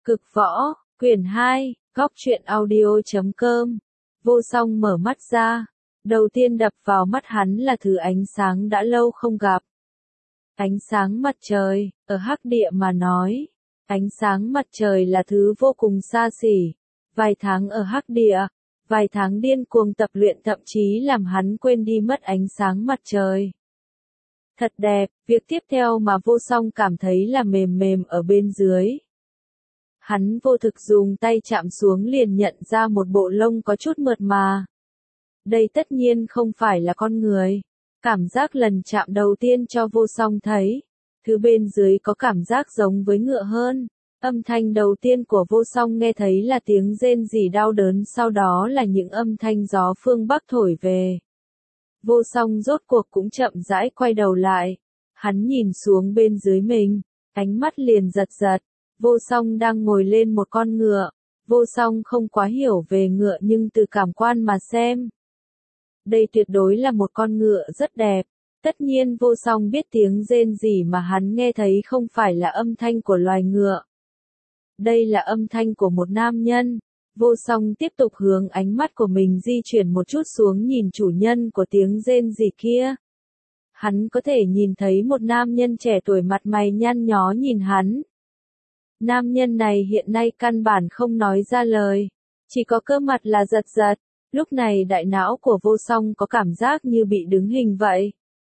Cực võ, quyển 2, góc truyện audio.com. Vô Song mở mắt ra. Đầu tiên đập vào mắt hắn là thứ ánh sáng đã lâu không gặp. Ánh sáng mặt trời, ở hắc địa mà nói. Ánh sáng mặt trời là thứ vô cùng xa xỉ. Vài tháng ở hắc địa, vài tháng điên cuồng tập luyện thậm chí làm hắn quên đi mất ánh sáng mặt trời. Thật đẹp, việc tiếp theo mà Vô Song cảm thấy là mềm mềm ở bên dưới. Hắn vô thực dùng tay chạm xuống liền nhận ra một bộ lông có chút mượt mà. Đây tất nhiên không phải là con người. Cảm giác lần chạm đầu tiên cho Vô Song thấy. Thứ bên dưới có cảm giác giống với ngựa hơn. Âm thanh đầu tiên của Vô Song nghe thấy là tiếng rên rỉ đau đớn, sau đó là những âm thanh gió phương Bắc thổi về. Vô Song rốt cuộc cũng chậm rãi quay đầu lại. Hắn nhìn xuống bên dưới mình, ánh mắt liền giật giật. Vô Song đang ngồi lên một con ngựa. Vô Song không quá hiểu về ngựa nhưng từ cảm quan mà xem, đây tuyệt đối là một con ngựa rất đẹp. Tất nhiên Vô Song biết tiếng rên rỉ mà hắn nghe thấy không phải là âm thanh của loài ngựa. Đây là âm thanh của một nam nhân. Vô Song tiếp tục hướng ánh mắt của mình di chuyển một chút xuống nhìn chủ nhân của tiếng rên rỉ kia. Hắn có thể nhìn thấy một nam nhân trẻ tuổi mặt mày nhăn nhó nhìn hắn. Nam nhân này hiện nay căn bản không nói ra lời, chỉ có cơ mặt là giật giật. Lúc này đại não của Vô Song có cảm giác như bị đứng hình vậy.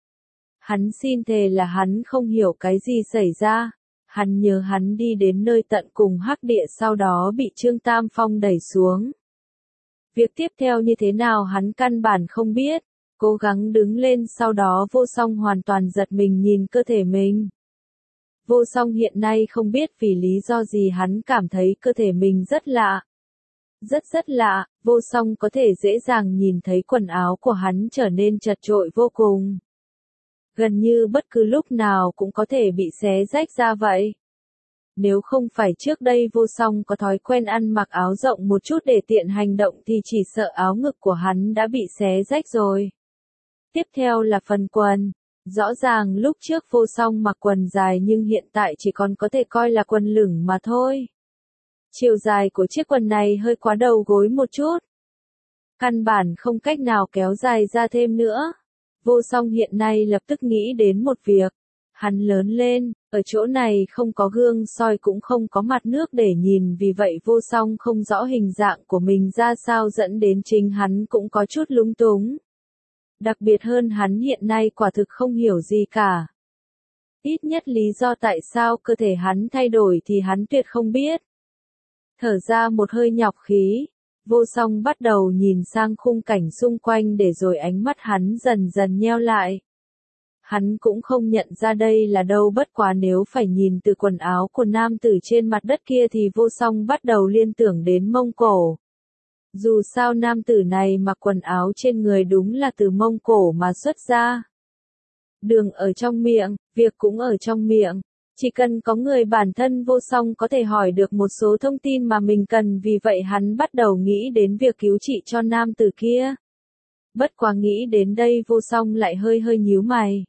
Hắn xin thề là hắn không hiểu cái gì xảy ra. Hắn nhớ hắn đi đến nơi tận cùng hắc địa sau đó bị Trương Tam Phong đẩy xuống. Việc tiếp theo như thế nào hắn căn bản không biết. Cố gắng đứng lên, sau đó Vô Song hoàn toàn giật mình nhìn cơ thể mình. Vô Song hiện nay không biết vì lý do gì hắn cảm thấy cơ thể mình rất lạ. Rất lạ. Vô Song có thể dễ dàng nhìn thấy quần áo của hắn trở nên chật chội vô cùng. Gần như bất cứ lúc nào cũng có thể bị xé rách ra vậy. Nếu không phải trước đây Vô Song có thói quen ăn mặc áo rộng một chút để tiện hành động thì chỉ sợ áo ngực của hắn đã bị xé rách rồi. Tiếp theo là phần quần. Rõ ràng lúc trước Vô Song mặc quần dài nhưng hiện tại chỉ còn có thể coi là quần lửng mà thôi. Chiều dài của chiếc quần này hơi quá đầu gối một chút. Căn bản không cách nào kéo dài ra thêm nữa. Vô Song hiện nay lập tức nghĩ đến một việc. Hắn lớn lên, ở chỗ này không có gương soi cũng không có mặt nước để nhìn, vì vậy Vô Song không rõ hình dạng của mình ra sao dẫn đến chính hắn cũng có chút lung túng. Đặc biệt hơn hắn hiện nay quả thực không hiểu gì cả. Ít nhất lý do tại sao cơ thể hắn thay đổi thì hắn tuyệt không biết. Thở ra một hơi nhọc khí, Vô Song bắt đầu nhìn sang khung cảnh xung quanh để rồi ánh mắt hắn dần dần nheo lại. Hắn cũng không nhận ra đây là đâu, bất quá nếu phải nhìn từ quần áo của nam tử trên mặt đất kia thì Vô Song bắt đầu liên tưởng đến Mông Cổ. Dù sao nam tử này mặc quần áo trên người đúng là từ Mông Cổ mà xuất ra. Đường ở trong miệng, việc cũng ở trong miệng. Chỉ cần có người, bản thân Vô Song có thể hỏi được một số thông tin mà mình cần, vì vậy hắn bắt đầu nghĩ đến việc cứu trị cho nam tử kia. Bất quá nghĩ đến đây Vô Song lại hơi nhíu mày.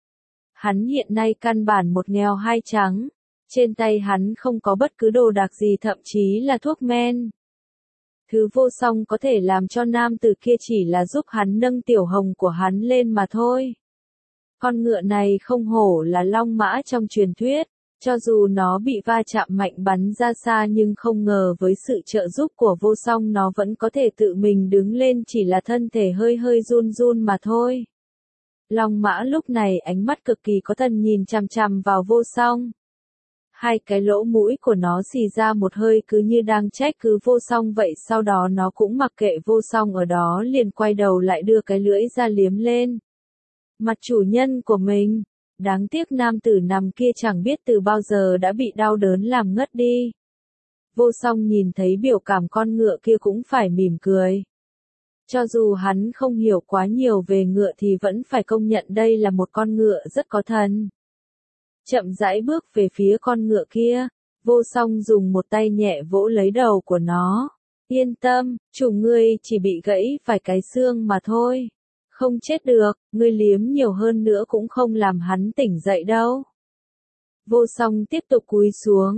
Hắn hiện nay căn bản một nghèo hai trắng. Trên tay hắn không có bất cứ đồ đạc gì, thậm chí là thuốc men. Thứ Vô Song có thể làm cho nam tử kia chỉ là giúp hắn nâng tiểu hồng của hắn lên mà thôi. Con ngựa này không hổ là long mã trong truyền thuyết, cho dù nó bị va chạm mạnh bắn ra xa nhưng không ngờ với sự trợ giúp của Vô Song nó vẫn có thể tự mình đứng lên, chỉ là thân thể hơi run run mà thôi. Long mã lúc này ánh mắt cực kỳ có thần nhìn chằm chằm vào Vô Song. Hai cái lỗ mũi của nó xì ra một hơi cứ như đang trách cứ Vô Song vậy, sau đó nó cũng mặc kệ Vô Song ở đó, liền quay đầu lại đưa cái lưỡi ra liếm lên mặt chủ nhân của mình. Đáng tiếc nam tử nằm kia chẳng biết từ bao giờ đã bị đau đớn làm ngất đi. Vô Song nhìn thấy biểu cảm con ngựa kia cũng phải mỉm cười. Cho dù hắn không hiểu quá nhiều về ngựa thì vẫn phải công nhận đây là một con ngựa rất có thần. Chậm rãi bước về phía con ngựa kia, Vô Song dùng một tay nhẹ vỗ lấy đầu của nó. Yên tâm, chủ ngươi chỉ bị gãy vài cái xương mà thôi. Không chết được, ngươi liếm nhiều hơn nữa cũng không làm hắn tỉnh dậy đâu. Vô Song tiếp tục cúi xuống.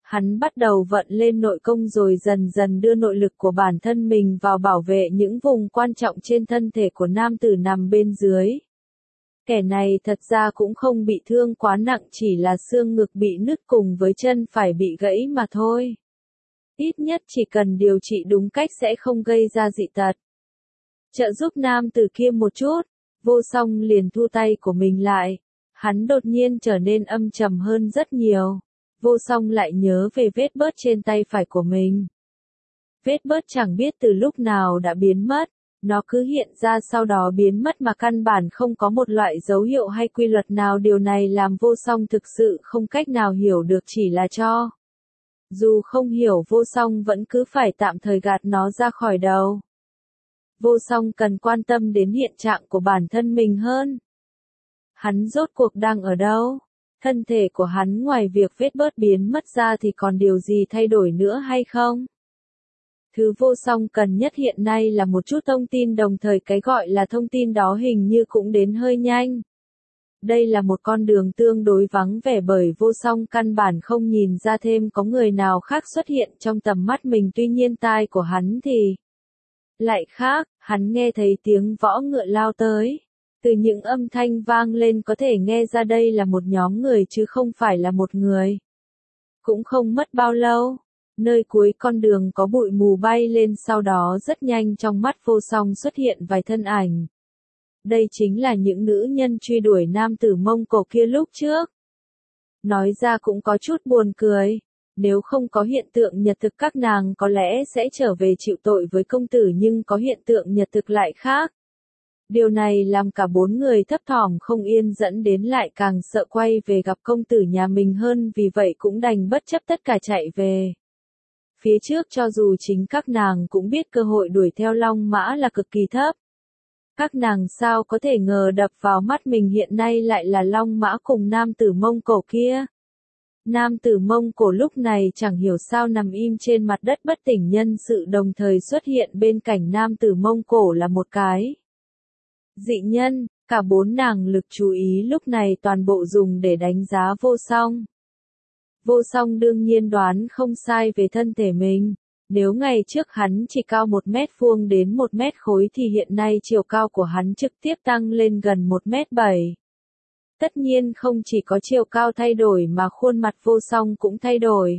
Hắn bắt đầu vận lên nội công rồi dần dần đưa nội lực của bản thân mình vào bảo vệ những vùng quan trọng trên thân thể của nam tử nằm bên dưới. Kẻ này thật ra cũng không bị thương quá nặng, chỉ là xương ngực bị nứt cùng với chân phải bị gãy mà thôi. Ít nhất chỉ cần điều trị đúng cách sẽ không gây ra dị tật. Trợ giúp nam tử kia một chút, Vô Song liền thu tay của mình lại. Hắn đột nhiên trở nên âm trầm hơn rất nhiều. Vô Song lại nhớ về vết bớt trên tay phải của mình. Vết bớt chẳng biết từ lúc nào đã biến mất. Nó cứ hiện ra sau đó biến mất mà căn bản không có một loại dấu hiệu hay quy luật nào. Điều này làm Vô Song thực sự không cách nào hiểu được, chỉ là cho. Dù không hiểu, Vô Song vẫn cứ phải tạm thời gạt nó ra khỏi đầu. Vô Song cần quan tâm đến hiện trạng của bản thân mình hơn. Hắn rốt cuộc đang ở đâu? Thân thể của hắn ngoài việc vết bớt biến mất ra thì còn điều gì thay đổi nữa hay không? Thứ Vô Song cần nhất hiện nay là một chút thông tin, đồng thời cái gọi là thông tin đó hình như cũng đến hơi nhanh. Đây là một con đường tương đối vắng vẻ bởi Vô Song căn bản không nhìn ra thêm có người nào khác xuất hiện trong tầm mắt mình, tuy nhiên tai của hắn thì lại khác, hắn nghe thấy tiếng võ ngựa lao tới. Từ những âm thanh vang lên có thể nghe ra đây là một nhóm người chứ không phải là một người. Cũng không mất bao lâu, nơi cuối con đường có bụi mù bay lên, sau đó rất nhanh trong mắt Vô Song xuất hiện vài thân ảnh. Đây chính là những nữ nhân truy đuổi nam tử Mông Cổ kia lúc trước. Nói ra cũng có chút buồn cười. Nếu không có hiện tượng nhật thực các nàng có lẽ sẽ trở về chịu tội với công tử, nhưng có hiện tượng nhật thực lại khác. Điều này làm cả bốn người thấp thỏm không yên, dẫn đến lại càng sợ quay về gặp công tử nhà mình hơn, vì vậy cũng đành bất chấp tất cả chạy về. Phía trước cho dù chính các nàng cũng biết cơ hội đuổi theo Long Mã là cực kỳ thấp. Các nàng sao có thể ngờ đập vào mắt mình hiện nay lại là Long Mã cùng nam tử Mông Cổ kia. Nam tử Mông Cổ lúc này chẳng hiểu sao nằm im trên mặt đất bất tỉnh nhân sự, đồng thời xuất hiện bên cạnh nam tử Mông Cổ là một cái dị nhân. Cả bốn nàng lực chú ý lúc này toàn bộ dùng để đánh giá Vô Song. Vô Song đương nhiên đoán không sai về thân thể mình. Nếu ngày trước hắn chỉ cao 1 mét vuông đến 1 mét khối thì hiện nay chiều cao của hắn trực tiếp tăng lên gần 1 mét 7. Tất nhiên không chỉ có chiều cao thay đổi mà khuôn mặt Vô Song cũng thay đổi.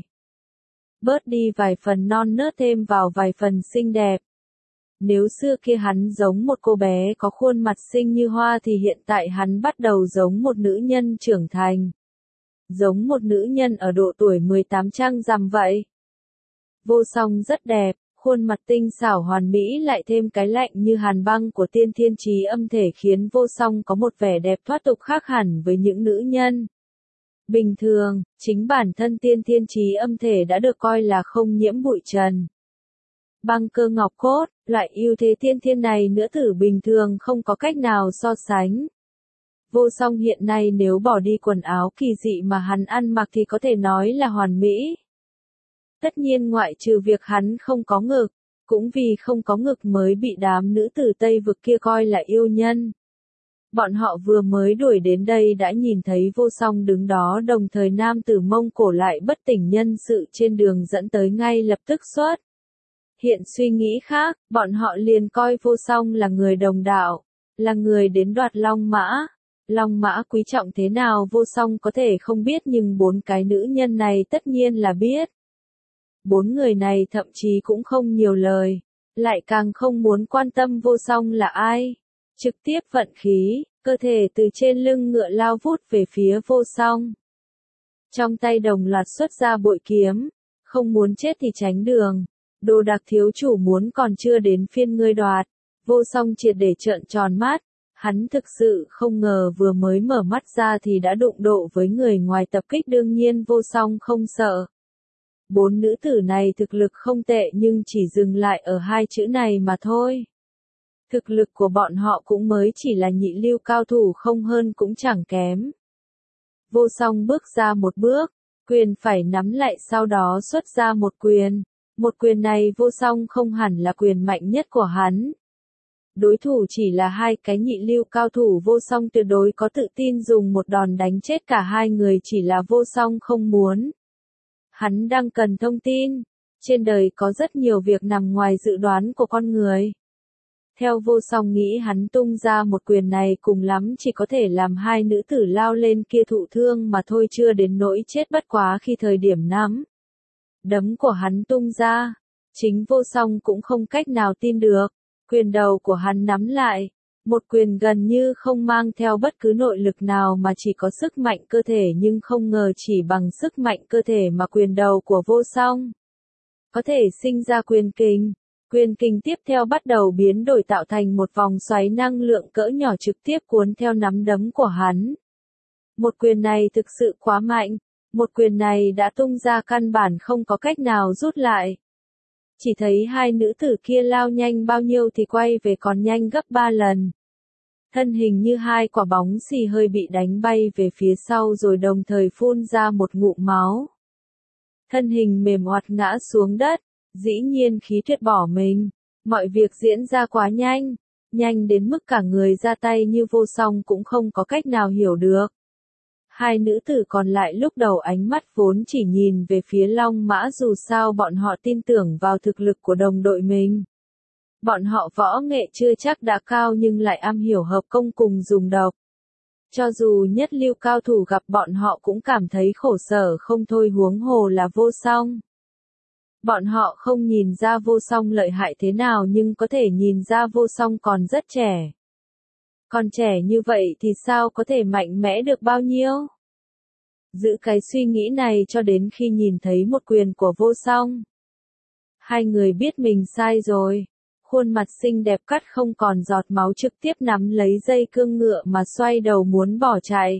Bớt đi vài phần non nớt, thêm vào vài phần xinh đẹp. Nếu xưa kia hắn giống một cô bé có khuôn mặt xinh như hoa thì hiện tại hắn bắt đầu giống một nữ nhân trưởng thành. Giống một nữ nhân ở độ tuổi 18 trăng rằm vậy. Vô Song rất đẹp, khuôn mặt tinh xảo hoàn mỹ lại thêm cái lạnh như hàn băng của tiên thiên chí âm thể khiến Vô Song có một vẻ đẹp thoát tục khác hẳn với những nữ nhân bình thường. Chính bản thân tiên thiên chí âm thể đã được coi là không nhiễm bụi trần. Băng cơ ngọc cốt, loại ưu thế tiên thiên này nữ tử bình thường không có cách nào so sánh. Vô Song hiện nay nếu bỏ đi quần áo kỳ dị mà hắn ăn mặc thì có thể nói là hoàn mỹ. Tất nhiên ngoại trừ việc hắn không có ngực, cũng vì không có ngực mới bị đám nữ tử Tây vực kia coi là yêu nhân. Bọn họ vừa mới đuổi đến đây đã nhìn thấy Vô Song đứng đó, đồng thời nam tử Mông Cổ lại bất tỉnh nhân sự trên đường dẫn tới, ngay lập tức xuất hiện suy nghĩ khác, bọn họ liền coi Vô Song là người đồng đạo, là người đến đoạt Long Mã. Long Mã quý trọng thế nào Vô Song có thể không biết, nhưng bốn cái nữ nhân này tất nhiên là biết. Bốn người này thậm chí cũng không nhiều lời, lại càng không muốn quan tâm Vô Song là ai. Trực tiếp vận khí, cơ thể từ trên lưng ngựa lao vút về phía Vô Song. Trong tay đồng loạt xuất ra bội kiếm, không muốn chết thì tránh đường. Đồ đạc thiếu chủ muốn còn chưa đến phiên ngươi đoạt. Vô Song triệt để trợn tròn mắt. Hắn thực sự không ngờ vừa mới mở mắt ra thì đã đụng độ với người ngoài tập kích, đương nhiên Vô Song không sợ. Bốn nữ tử này thực lực không tệ nhưng chỉ dừng lại ở hai chữ này mà thôi. Thực lực của bọn họ cũng mới chỉ là nhị lưu cao thủ, không hơn cũng chẳng kém. Vô Song bước ra một bước, quyền phải nắm lại sau đó xuất ra một quyền. Một quyền này Vô Song không hẳn là quyền mạnh nhất của hắn. Đối thủ chỉ là hai cái nhị lưu cao thủ, Vô Song tuyệt đối có tự tin dùng một đòn đánh chết cả hai người, chỉ là Vô Song không muốn. Hắn đang cần thông tin. Trên đời có rất nhiều việc nằm ngoài dự đoán của con người. Theo Vô Song nghĩ hắn tung ra một quyền này cùng lắm chỉ có thể làm hai nữ tử lao lên kia thụ thương mà thôi, chưa đến nỗi chết bất quá khi thời điểm nắm đấm của hắn tung ra. Chính Vô Song cũng không cách nào tin được. Quyền đầu của hắn nắm lại. Một quyền gần như không mang theo bất cứ nội lực nào mà chỉ có sức mạnh cơ thể, nhưng không ngờ chỉ bằng sức mạnh cơ thể mà quyền đầu của Vô Song có thể sinh ra quyền kình. Quyền kình tiếp theo bắt đầu biến đổi tạo thành một vòng xoáy năng lượng cỡ nhỏ trực tiếp cuốn theo nắm đấm của hắn. Một quyền này thực sự quá mạnh. Một quyền này đã tung ra căn bản không có cách nào rút lại. Chỉ thấy hai nữ tử kia lao nhanh bao nhiêu thì quay về còn nhanh gấp 3 lần. Thân hình như hai quả bóng xì hơi bị đánh bay về phía sau rồi đồng thời phun ra một ngụm máu. Thân hình mềm oặt ngã xuống đất, dĩ nhiên khí tuyệt bỏ mình. Mọi việc diễn ra quá nhanh, nhanh đến mức cả người ra tay như Vô Song cũng không có cách nào hiểu được. Hai nữ tử còn lại lúc đầu ánh mắt vốn chỉ nhìn về phía Long Mã, dù sao bọn họ tin tưởng vào thực lực của đồng đội mình. Bọn họ võ nghệ chưa chắc đã cao nhưng lại am hiểu hợp công cùng dùng độc. Cho dù nhất lưu cao thủ gặp bọn họ cũng cảm thấy khổ sở không thôi, huống hồ là Vô Song. Bọn họ không nhìn ra Vô Song lợi hại thế nào nhưng có thể nhìn ra Vô Song còn rất trẻ. Còn trẻ như vậy thì sao có thể mạnh mẽ được bao nhiêu? Giữ cái suy nghĩ này cho đến khi nhìn thấy một quyền của Vô Song. Hai người biết mình sai rồi. Khuôn mặt xinh đẹp cắt không còn giọt máu trực tiếp nắm lấy dây cương ngựa mà xoay đầu muốn bỏ chạy.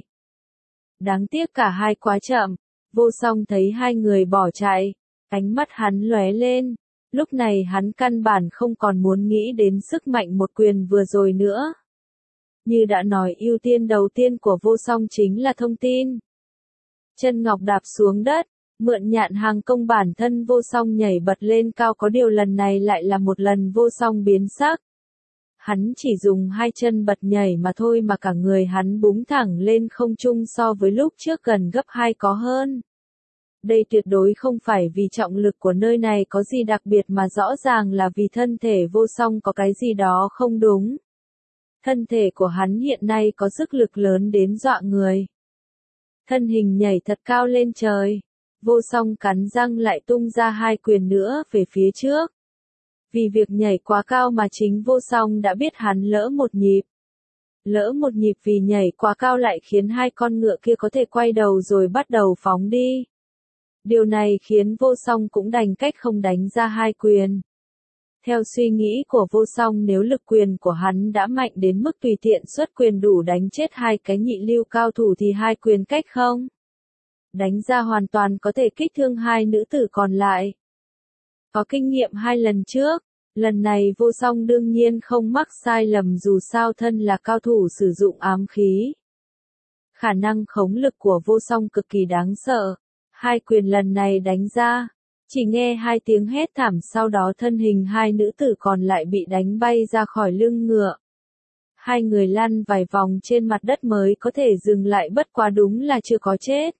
Đáng tiếc cả hai quá chậm. Vô Song thấy hai người bỏ chạy. Ánh mắt hắn lóe lên. Lúc này hắn căn bản không còn muốn nghĩ đến sức mạnh một quyền vừa rồi nữa. Như đã nói, ưu tiên đầu tiên của Vô Song chính là thông tin. Chân ngọc đạp xuống đất, mượn nhạn hàng công bản thân Vô Song nhảy bật lên cao, có điều lần này lại là một lần Vô Song biến sắc. Hắn chỉ dùng hai chân bật nhảy mà thôi mà cả người hắn búng thẳng lên không trung, so với lúc trước gần gấp 2 có hơn. Đây tuyệt đối không phải vì trọng lực của nơi này có gì đặc biệt mà rõ ràng là vì thân thể Vô Song có cái gì đó không đúng. Thân thể của hắn hiện nay có sức lực lớn đến dọa người. Thân hình nhảy thật cao lên trời. Vô Song cắn răng lại tung ra hai quyền nữa về phía trước. Vì việc nhảy quá cao mà chính Vô Song đã biết hắn lỡ một nhịp. Lỡ một nhịp vì nhảy quá cao lại khiến hai con ngựa kia có thể quay đầu rồi bắt đầu phóng đi. Điều này khiến Vô Song cũng đành cách không đánh ra hai quyền. Theo suy nghĩ của Vô Song, nếu lực quyền của hắn đã mạnh đến mức tùy tiện xuất quyền đủ đánh chết hai cái nhị lưu cao thủ thì hai quyền cách không đánh ra hoàn toàn có thể kích thương hai nữ tử còn lại. Có kinh nghiệm hai lần trước, lần này Vô Song đương nhiên không mắc sai lầm, dù sao thân là cao thủ sử dụng ám khí. Khả năng khống lực của Vô Song cực kỳ đáng sợ. Hai quyền lần này đánh ra, chỉ nghe hai tiếng hét thảm, sau đó thân hình hai nữ tử còn lại bị đánh bay ra khỏi lưng ngựa. Hai người lăn vài vòng trên mặt đất mới có thể dừng lại, bất quá đúng là chưa có chết.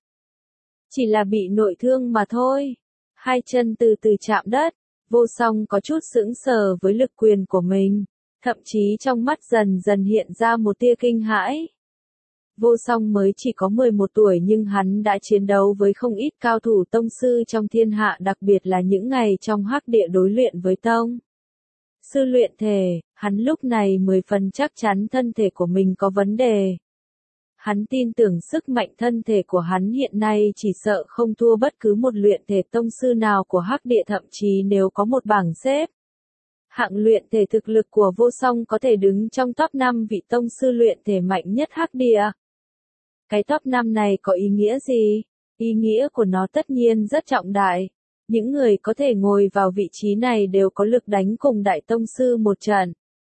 Chỉ là bị nội thương mà thôi. Hai chân từ từ chạm đất, Vô Song có chút sững sờ với lực quyền của mình, thậm chí trong mắt dần dần hiện ra một tia kinh hãi. Vô Song mới chỉ có 11 tuổi nhưng hắn đã chiến đấu với không ít cao thủ tông sư trong thiên hạ, đặc biệt là những ngày trong hắc địa đối luyện với tông sư luyện thể, hắn lúc này 10 phần chắc chắn thân thể của mình có vấn đề. Hắn tin tưởng sức mạnh thân thể của hắn hiện nay chỉ sợ không thua bất cứ một luyện thể tông sư nào của hắc địa, thậm chí nếu có một bảng xếp hạng luyện thể thực lực của Vô Song có thể đứng trong top 5 vị tông sư luyện thể mạnh nhất hắc địa. Cái top 5 này có ý nghĩa gì? Ý nghĩa của nó tất nhiên rất trọng đại. Những người có thể ngồi vào vị trí này đều có lực đánh cùng đại tông sư một trận.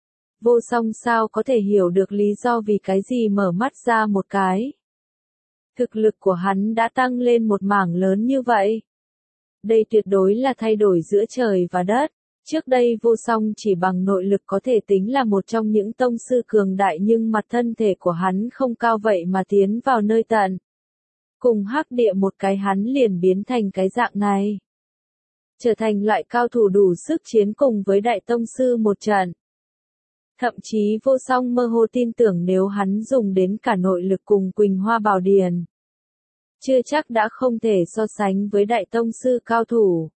Vô Song sao có thể hiểu được lý do vì cái gì mở mắt ra một cái. Thực lực của hắn đã tăng lên một mảng lớn như vậy. Đây tuyệt đối là thay đổi giữa trời và đất. Trước đây Vô Song chỉ bằng nội lực có thể tính là một trong những tông sư cường đại, nhưng mặt thân thể của hắn không cao vậy mà tiến vào nơi tận Cùng Hắc Địa một cái hắn liền biến thành cái dạng này. Trở thành loại cao thủ đủ sức chiến cùng với Đại Tông Sư một trận. Thậm chí Vô Song mơ hồ tin tưởng nếu hắn dùng đến cả nội lực cùng Quỳnh Hoa Bảo Điền, chưa chắc đã không thể so sánh với Đại Tông Sư cao thủ.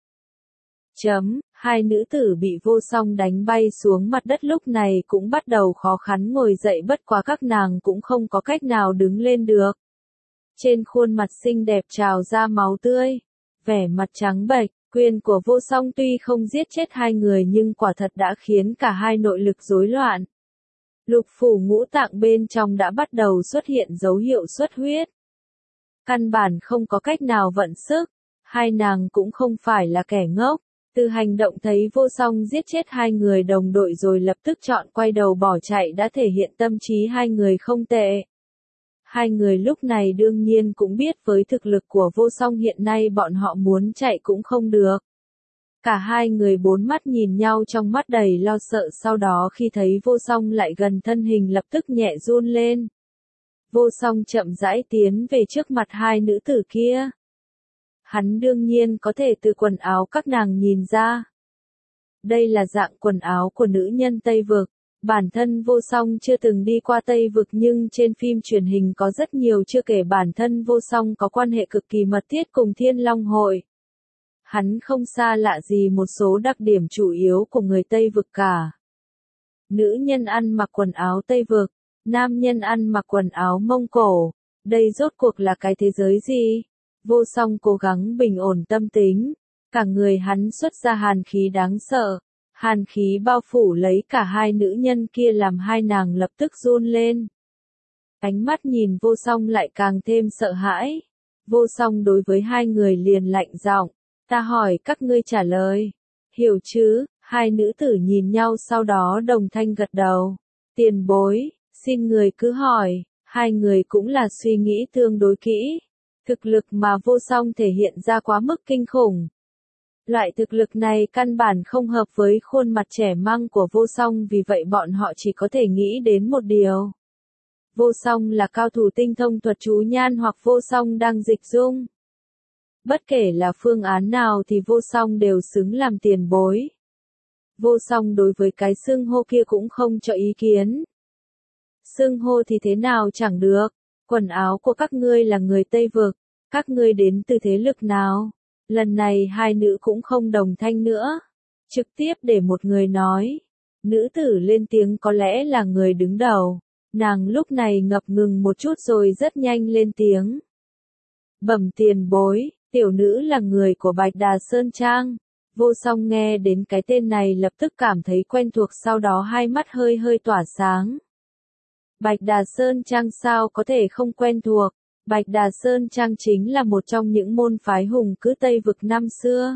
Hai nữ tử bị Vô Song đánh bay xuống mặt đất lúc này cũng bắt đầu khó khăn ngồi dậy, bất quá các nàng cũng không có cách nào đứng lên được. Trên khuôn mặt xinh đẹp trào ra máu tươi, vẻ mặt trắng bệch, quyền của Vô Song tuy không giết chết hai người nhưng quả thật đã khiến cả hai nội lực rối loạn. Lục phủ ngũ tạng bên trong đã bắt đầu xuất hiện dấu hiệu xuất huyết. Căn bản không có cách nào vận sức, hai nàng cũng không phải là kẻ ngốc. Từ hành động thấy Vô Song giết chết hai người đồng đội rồi lập tức chọn quay đầu bỏ chạy đã thể hiện tâm trí hai người không tệ. Hai người lúc này đương nhiên cũng biết với thực lực của Vô Song hiện nay bọn họ muốn chạy cũng không được. Cả hai người bốn mắt nhìn nhau trong mắt đầy lo sợ, sau đó khi thấy Vô Song lại gần thân hình lập tức nhẹ run lên. Vô Song chậm rãi tiến về trước mặt hai nữ tử kia. Hắn đương nhiên có thể từ quần áo các nàng nhìn ra. Đây là dạng quần áo của nữ nhân Tây Vực. Bản thân Vô Song chưa từng đi qua Tây Vực nhưng trên phim truyền hình có rất nhiều, chưa kể bản thân Vô Song có quan hệ cực kỳ mật thiết cùng Thiên Long Hội. Hắn không xa lạ gì một số đặc điểm chủ yếu của người Tây Vực cả. Nữ nhân ăn mặc quần áo Tây Vực, nam nhân ăn mặc quần áo Mông Cổ. Đây rốt cuộc là cái thế giới gì? Vô Song cố gắng bình ổn tâm tính. Cả người hắn xuất ra hàn khí đáng sợ. Hàn khí bao phủ lấy cả hai nữ nhân kia làm hai nàng lập tức run lên. Ánh mắt nhìn Vô Song lại càng thêm sợ hãi. Vô Song đối với hai người liền lạnh giọng, ta hỏi các ngươi trả lời. Hiểu chứ? Hai nữ tử nhìn nhau sau đó đồng thanh gật đầu. Tiền bối, xin người cứ hỏi. Hai người cũng là suy nghĩ tương đối kỹ. Thực lực mà Vô Song thể hiện ra quá mức kinh khủng. Loại thực lực này căn bản không hợp với khuôn mặt trẻ măng của Vô Song, vì vậy bọn họ chỉ có thể nghĩ đến một điều. Vô Song là cao thủ tinh thông thuật chú nhan hoặc Vô Song đang dịch dung. Bất kể là phương án nào thì Vô Song đều xứng làm tiền bối. Vô Song đối với cái xưng hô kia cũng không cho ý kiến. Xưng hô thì thế nào chẳng được, quần áo của các ngươi là người Tây Vực, các ngươi đến từ thế lực nào? Lần này hai nữ cũng không đồng thanh nữa, trực tiếp để một người nói. Nữ tử lên tiếng có lẽ là người đứng đầu, nàng lúc này ngập ngừng một chút rồi rất nhanh lên tiếng. Bẩm tiền bối, tiểu nữ là người của Bạch Đà Sơn Trang. Vô Song nghe đến cái tên này lập tức cảm thấy quen thuộc, sau đó hai mắt hơi hơi tỏa sáng. Bạch Đà Sơn Trang sao có thể không quen thuộc? Bạch Đà Sơn Trang chính là một trong những môn phái hùng cứ Tây Vực năm xưa.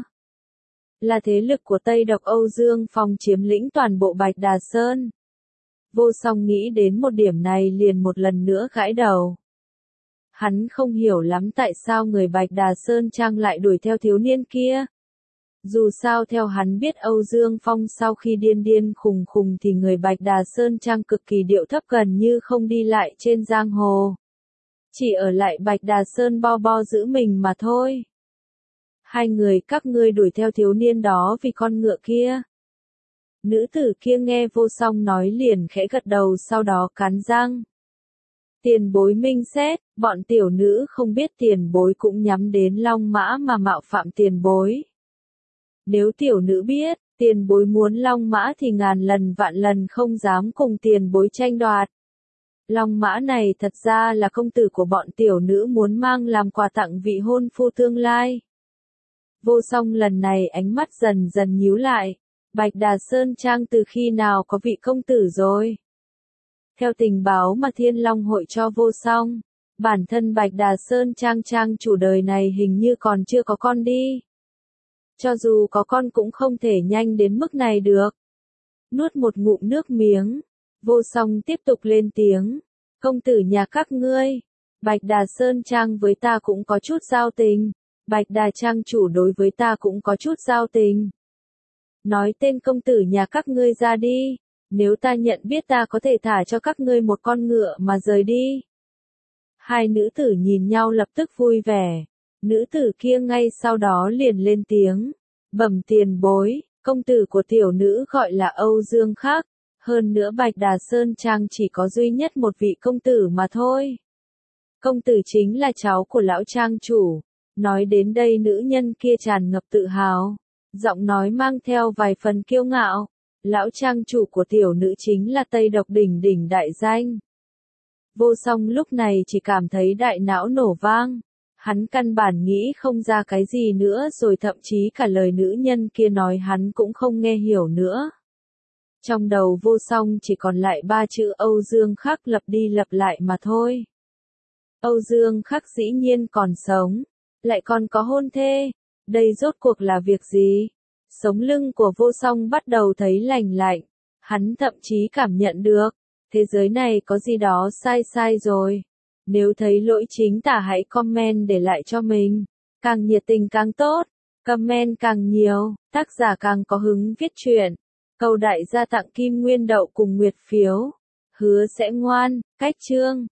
Là thế lực của Tây Độc Âu Dương Phong chiếm lĩnh toàn bộ Bạch Đà Sơn. Vô Song nghĩ đến một điểm này liền một lần nữa gãi đầu. Hắn không hiểu lắm tại sao người Bạch Đà Sơn Trang lại đuổi theo thiếu niên kia. Dù sao theo hắn biết Âu Dương Phong sau khi điên điên khùng khùng thì người Bạch Đà Sơn Trang cực kỳ điệu thấp, gần như không đi lại trên giang hồ. Chỉ ở lại Bạch Đà Sơn bo bo giữ mình mà thôi. Hai người các ngươi đuổi theo thiếu niên đó vì con ngựa kia. Nữ tử kia nghe Vô Song nói liền khẽ gật đầu, sau đó cắn răng. Tiền bối minh xét, bọn tiểu nữ không biết tiền bối cũng nhắm đến Long Mã mà mạo phạm tiền bối. Nếu tiểu nữ biết, tiền bối muốn Long Mã thì ngàn lần vạn lần không dám cùng tiền bối tranh đoạt. Long Mã này thật ra là công tử của bọn tiểu nữ muốn mang làm quà tặng vị hôn phu tương lai. Vô Song lần này ánh mắt dần dần nhíu lại. Bạch Đà Sơn Trang từ khi nào có vị công tử rồi? Theo tình báo mà Thiên Long Hội cho Vô Song, bản thân Bạch Đà Sơn Trang chủ đời này hình như còn chưa có con đi. Cho dù có con cũng không thể nhanh đến mức này được. Nuốt một ngụm nước miếng, Vô Song tiếp tục lên tiếng. Công tử nhà các ngươi, Bạch Đà Sơn Trang với ta cũng có chút giao tình. Bạch Đà Trang chủ đối với ta cũng có chút giao tình. Nói tên công tử nhà các ngươi ra đi. Nếu ta nhận biết ta có thể thả cho các ngươi một con ngựa mà rời đi. Hai nữ tử nhìn nhau lập tức vui vẻ. Nữ tử kia ngay sau đó liền lên tiếng. Bẩm tiền bối, công tử của tiểu nữ gọi là Âu Dương Khắc. Hơn nữa Bạch Đà Sơn Trang chỉ có duy nhất một vị công tử mà thôi. Công tử chính là cháu của lão trang chủ. Nói đến đây nữ nhân kia tràn ngập tự hào. Giọng nói mang theo vài phần kiêu ngạo. Lão trang chủ của tiểu nữ chính là Tây Độc Đỉnh Đỉnh đại danh. Vô Song lúc này chỉ cảm thấy đại não nổ vang. Hắn căn bản nghĩ không ra cái gì nữa rồi thậm chí cả lời nữ nhân kia nói hắn cũng không nghe hiểu nữa. Trong đầu Vô Song chỉ còn lại 3 chữ Âu Dương Khắc lặp đi lặp lại mà thôi. Âu Dương Khắc dĩ nhiên còn sống, lại còn có hôn thê, đây rốt cuộc là việc gì? Sống lưng của Vô Song bắt đầu thấy lành lạnh, hắn thậm chí cảm nhận được, thế giới này có gì đó sai sai rồi. Nếu thấy lỗi chính tả hãy comment để lại cho mình, càng nhiệt tình càng tốt, comment càng nhiều, tác giả càng có hứng viết truyện. Cầu đại gia tặng Kim Nguyên Đậu cùng Nguyệt phiếu, hứa sẽ ngoan, cách chương.